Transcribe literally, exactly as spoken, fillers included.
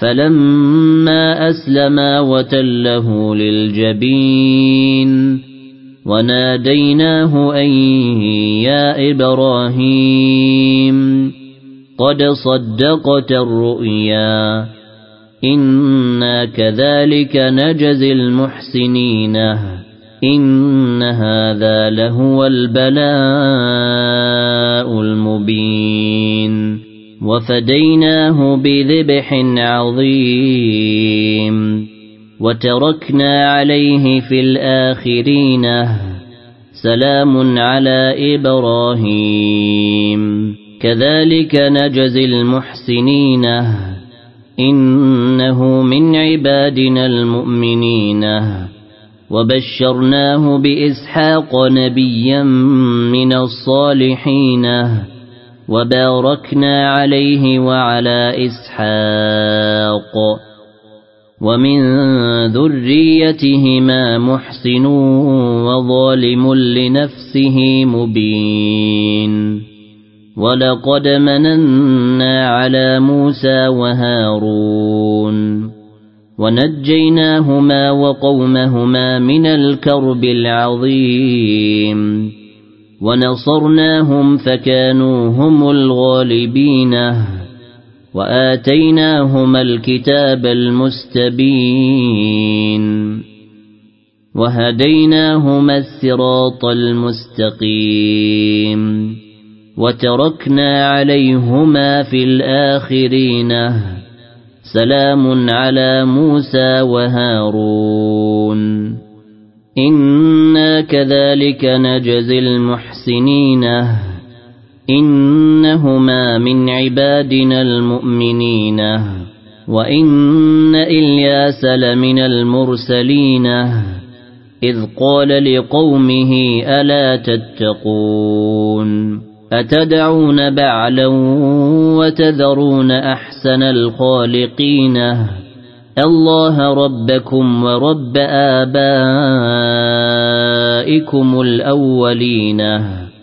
فلما أسلما وتله للجبين وناديناه أن يا إبراهيم قد صدقت الرؤيا إنا كذلك نجزي المحسنين إن هذا لهو البلاء المبين وفديناه بذبح عظيم وتركنا عليه في الآخرين سلام على إبراهيم كذلك نجزي المحسنين إنه من عبادنا المؤمنين وبشرناه بإسحاق نبيا من الصالحين وباركنا عليه وعلى إسحاق ومن ذريتهما محسن وظالم لنفسه مبين ولقد مننا على موسى وهارون ونجيناهما وقومهما من الكرب العظيم ونصرناهم فكانوا هم الغالبين وآتيناهما الكتاب المستبين وهديناهما الصراط المستقيم وتركنا عليهما في الآخرين سلام على موسى وهارون إنا كذلك نجزي المحسنين إنهما من عبادنا المؤمنين وإن إلياس لمن المرسلين إذ قال لقومه ألا تتقون أتدعون بعلا وتذرون أحسن الخالقين الله ربكم ورب آبائكم الأولين